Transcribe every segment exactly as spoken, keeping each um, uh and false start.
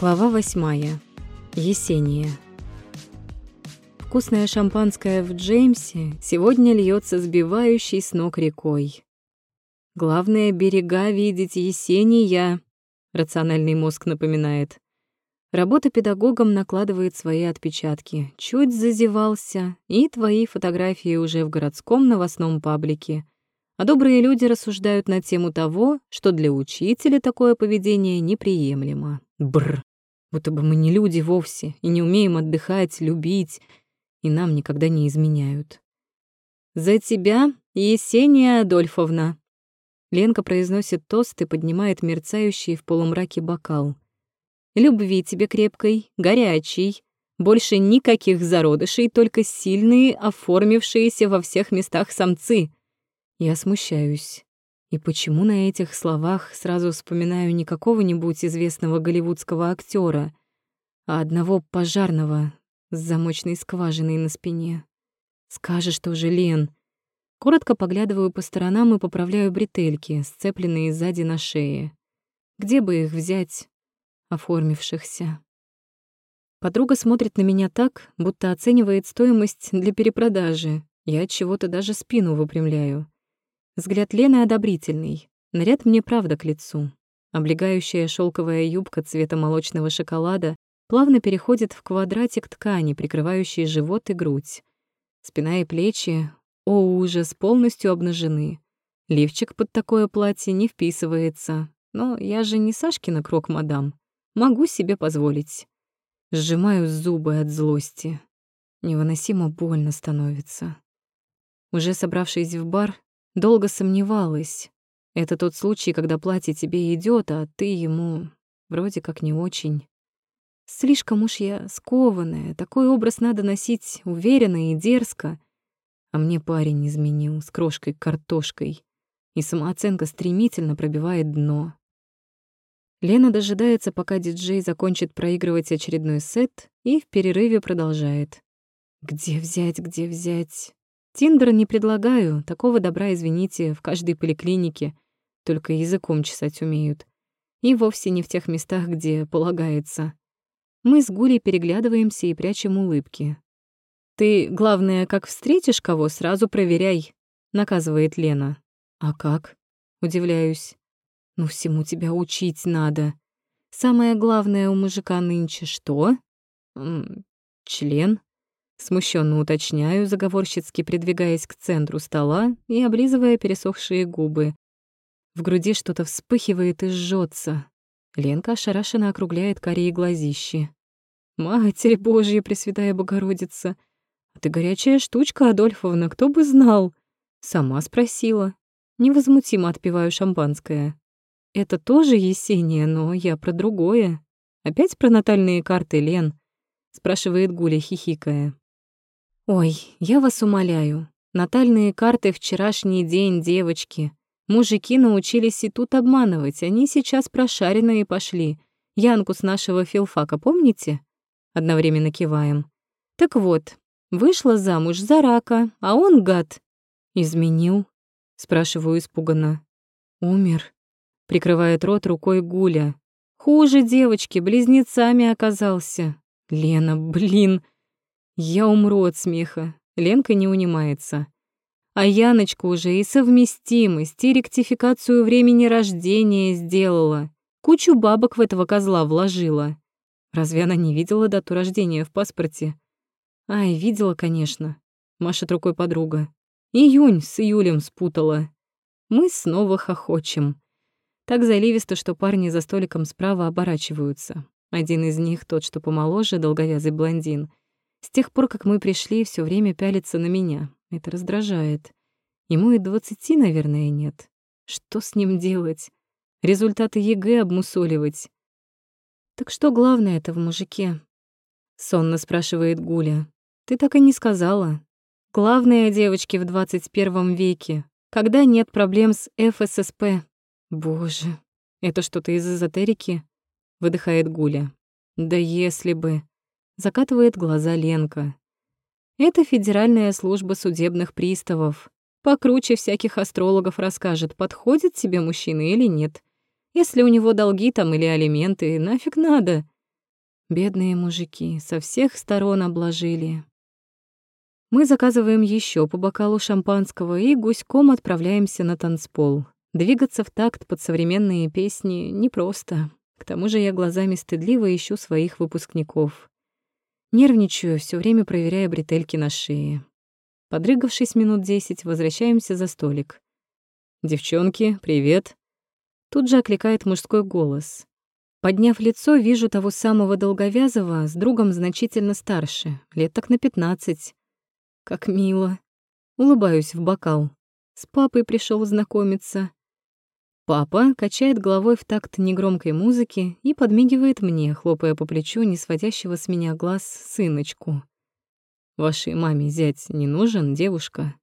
Глава восьмая. Есения. Вкусное шампанское в Джеймсе сегодня льется сбивающей с ног рекой. Главное, берега видеть, Есения, рациональный мозг напоминает. Работа педагогом накладывает свои отпечатки. Чуть зазевался, и твои фотографии уже в городском новостном паблике. А добрые люди рассуждают на тему того, что для учителя такое поведение неприемлемо. Бррр. Будто бы мы не люди вовсе и не умеем отдыхать, любить, и нам никогда не изменяют. «За тебя, Есения Адольфовна!» Ленка произносит тост и поднимает мерцающий в полумраке бокал. «Любви тебе крепкой, горячей, больше никаких зародышей, только сильные, оформившиеся во всех местах самцы». Я смущаюсь. И почему на этих словах сразу вспоминаю не какого-нибудь известного голливудского актера, а одного пожарного с замочной скважиной на спине? Скажешь тоже, Лен. Коротко поглядываю по сторонам и поправляю бретельки, сцепленные сзади на шее. Где бы их взять, оформившихся? Подруга смотрит на меня так, будто оценивает стоимость для перепродажи. Я от чего-то даже спину выпрямляю. Взгляд Лены одобрительный. Наряд мне правда к лицу. Облегающая шелковая юбка цвета молочного шоколада плавно переходит в квадратик ткани, прикрывающий живот и грудь. Спина и плечи, о ужас, полностью обнажены. Лифчик под такое платье не вписывается. Но я же не Сашкина крок-мадам. Могу себе позволить. Сжимаю зубы от злости. Невыносимо больно становится. Уже собравшись в бар, долго сомневалась. Это тот случай, когда платье тебе идёт, а ты ему вроде как не очень. Слишком уж я скованная, такой образ надо носить уверенно и дерзко. А мне парень изменил с крошкой-картошкой, и самооценка стремительно пробивает дно. Лена дожидается, пока диджей закончит проигрывать очередной сет, и в перерыве продолжает. «Где взять, где взять?» Тиндер не предлагаю, такого добра, извините, в каждой поликлинике, только языком чесать умеют. И вовсе не в тех местах, где полагается. Мы с Гулей переглядываемся и прячем улыбки. «Ты, главное, как встретишь кого, сразу проверяй», — наказывает Лена. «А как?» — удивляюсь. «Ну, всему тебя учить надо. Самое главное у мужика нынче что?» М «Член». Смущенно уточняю, заговорщицки придвигаясь к центру стола и облизывая пересохшие губы. В груди что-то вспыхивает и жжется. Ленка ошарашенно округляет карие глазищи. «Матерь Божья, Пресвятая Богородица! А ты горячая штучка, Адольфовна, кто бы знал?» Сама спросила. Невозмутимо отпиваю шампанское. «Это тоже Есения, но я про другое. Опять про натальные карты, Лен?» Спрашивает Гуля, хихикая. «Ой, я вас умоляю, натальные карты вчерашний день, девочки. Мужики научились и тут обманывать, они сейчас прошаренные пошли. Янку с нашего филфака, помните?» Одновременно киваем. «Так вот, вышла замуж за рака, а он, гад, изменил?» Спрашиваю испуганно. «Умер», — прикрывает рот рукой Гуля. «Хуже девочки, близнецами оказался. Лена, блин!» Я умру от смеха. Ленка не унимается. А Яночка уже и совместимость, и ректификацию времени рождения сделала. Кучу бабок в этого козла вложила. Разве она не видела дату рождения в паспорте? Ай, видела, конечно. Машет рукой подруга. Июнь с июлем спутала. Мы снова хохочем. Так заливисто, что парни за столиком справа оборачиваются. Один из них, тот, что помоложе, долговязый блондин, с тех пор, как мы пришли, все время пялится на меня. Это раздражает. Ему и двадцати, наверное, нет. Что с ним делать? Результаты ЕГЭ обмусоливать? «Так что главное-то в мужике?» — сонно спрашивает Гуля. «Ты так и не сказала. Главное, девочки, в двадцать первом веке, когда нет проблем с эф эс эс пэ». «Боже, это что-то из эзотерики?» — выдыхает Гуля. «Да если бы...» Закатывает глаза Ленка. Это Федеральная служба судебных приставов. Покруче всяких астрологов расскажет, подходит тебе мужчина или нет. Если у него долги там или алименты, нафиг надо. Бедные мужики, со всех сторон обложили. Мы заказываем еще по бокалу шампанского и гуськом отправляемся на танцпол. Двигаться в такт под современные песни непросто. К тому же я глазами стыдливо ищу своих выпускников. Нервничаю, все время проверяя бретельки на шее. Подрыгавшись минут десять, возвращаемся за столик. «Девчонки, привет!» Тут же окликает мужской голос. Подняв лицо, вижу того самого долговязого с другом значительно старше, лет так на пятнадцать. Как мило. Улыбаюсь в бокал. С папой пришел знакомиться. Папа качает головой в такт негромкой музыки и подмигивает мне, хлопая по плечу не сводящего с меня глаз сыночку. «Вашей маме зять не нужен, девушка?»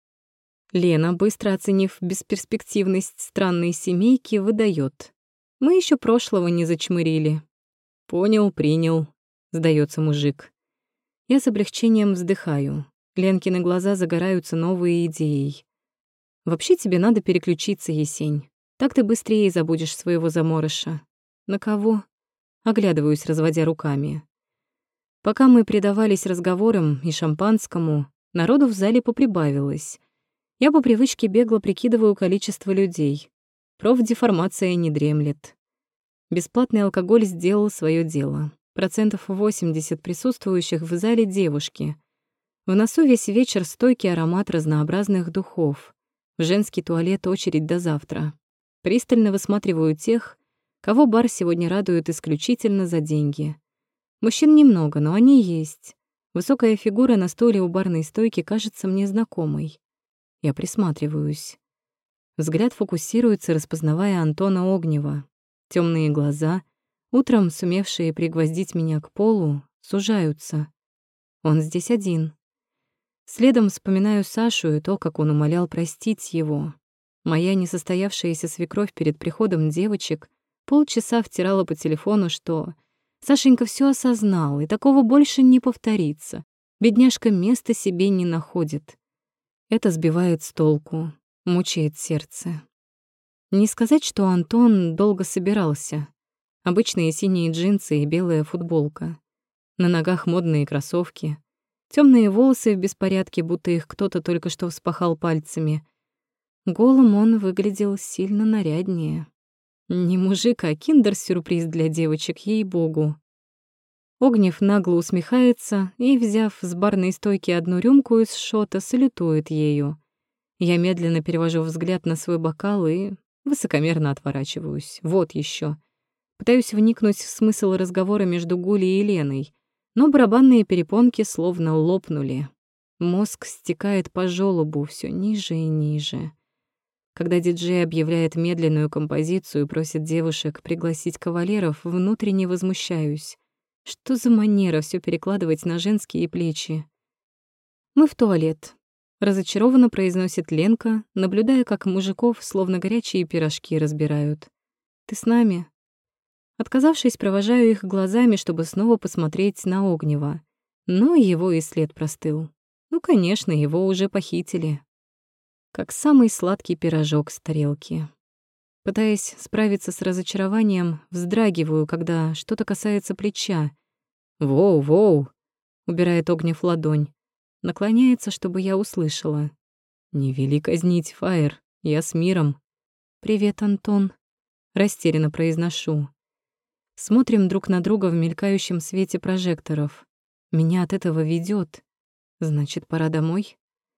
Лена, быстро оценив бесперспективность странной семейки, выдаёт. Мы еще прошлого не зачмырили. «Понял, принял», — сдается мужик. Я с облегчением вздыхаю. Ленкины глаза загораются новой идеей. «Вообще тебе надо переключиться, Есень. Так ты быстрее забудешь своего заморыша». «На кого?» Оглядываюсь, разводя руками. Пока мы предавались разговорам и шампанскому, народу в зале поприбавилось. Я по привычке бегло прикидываю количество людей. Профдеформация не дремлет. Бесплатный алкоголь сделал своё дело. Процентов восемьдесят присутствующих в зале девушки. В носу весь вечер стойкий аромат разнообразных духов. В женский туалет очередь до завтра. Пристально высматриваю тех, кого бар сегодня радует исключительно за деньги. Мужчин немного, но они есть. Высокая фигура на стуле у барной стойки кажется мне знакомой. Я присматриваюсь. Взгляд фокусируется, распознавая Антона Огнева. Тёмные глаза, утром сумевшие пригвоздить меня к полу, сужаются. Он здесь один. Следом вспоминаю Сашу и то, как он умолял простить его. Моя несостоявшаяся свекровь перед приходом девочек полчаса втирала по телефону, что Сашенька всё осознал, и такого больше не повторится. Бедняжка места себе не находит. Это сбивает с толку, мучает сердце. Не сказать, что Антон долго собирался. Обычные синие джинсы и белая футболка. На ногах модные кроссовки. Тёмные волосы в беспорядке, будто их кто-то только что вспахал пальцами. Голым он выглядел сильно наряднее. Не мужик, а киндер-сюрприз для девочек, ей-богу. Огнев нагло усмехается и, взяв с барной стойки одну рюмку из шота, салютует ею. Я медленно перевожу взгляд на свой бокал и высокомерно отворачиваюсь. Вот ещё. Пытаюсь вникнуть в смысл разговора между Гулей и Леной, но барабанные перепонки словно лопнули. Мозг стекает по жёлобу всё ниже и ниже. Когда диджей объявляет медленную композицию и просит девушек пригласить кавалеров, внутренне возмущаюсь. Что за манера всё перекладывать на женские плечи? «Мы в туалет», — разочарованно произносит Ленка, наблюдая, как мужиков словно горячие пирожки разбирают. «Ты с нами?» Отказавшись, провожаю их глазами, чтобы снова посмотреть на Огнева. Но его и след простыл. Ну, конечно, его уже похитили. Как самый сладкий пирожок с тарелки. Пытаясь справиться с разочарованием, вздрагиваю, когда что-то касается плеча. «Воу, воу!» — убирает Огнев ладонь. Наклоняется, чтобы я услышала. «Не вели казнить, Фаер, я с миром». «Привет, Антон», — растерянно произношу. Смотрим друг на друга в мелькающем свете прожекторов. Меня от этого ведёт. Значит, пора домой?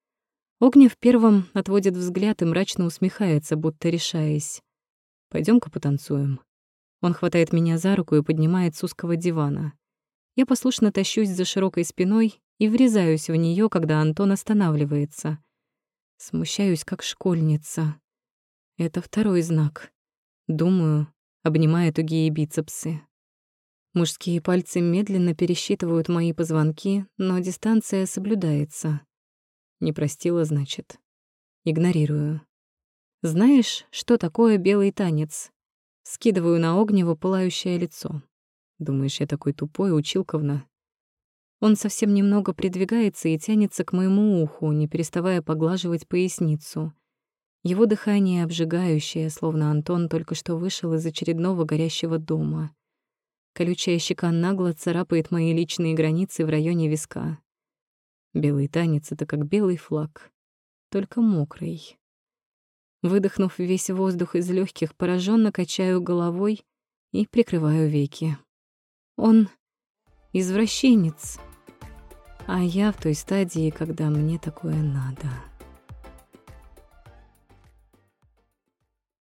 Огнев первым отводит взгляд и мрачно усмехается, будто решаясь. «Пойдём-ка потанцуем». Он хватает меня за руку и поднимает с узкого дивана. Я послушно тащусь за широкой спиной и врезаюсь в неё, когда Антон останавливается. Смущаюсь, как школьница. Это второй знак. Думаю, обнимая тугие бицепсы. Мужские пальцы медленно пересчитывают мои позвонки, но дистанция соблюдается. Не простила, значит. Игнорирую. «Знаешь, что такое белый танец?» Скидываю на Огнева пылающее лицо. «Думаешь, я такой тупой, училковна?» Он совсем немного придвигается и тянется к моему уху, не переставая поглаживать поясницу. Его дыхание обжигающее, словно Антон только что вышел из очередного горящего дома. Колючая щека нагло царапает мои личные границы в районе виска. Белый танец — это как белый флаг, только мокрый. Выдохнув весь воздух из легких, пораженно качаю головой и прикрываю веки. Он извращенец, а я в той стадии, когда мне такое надо.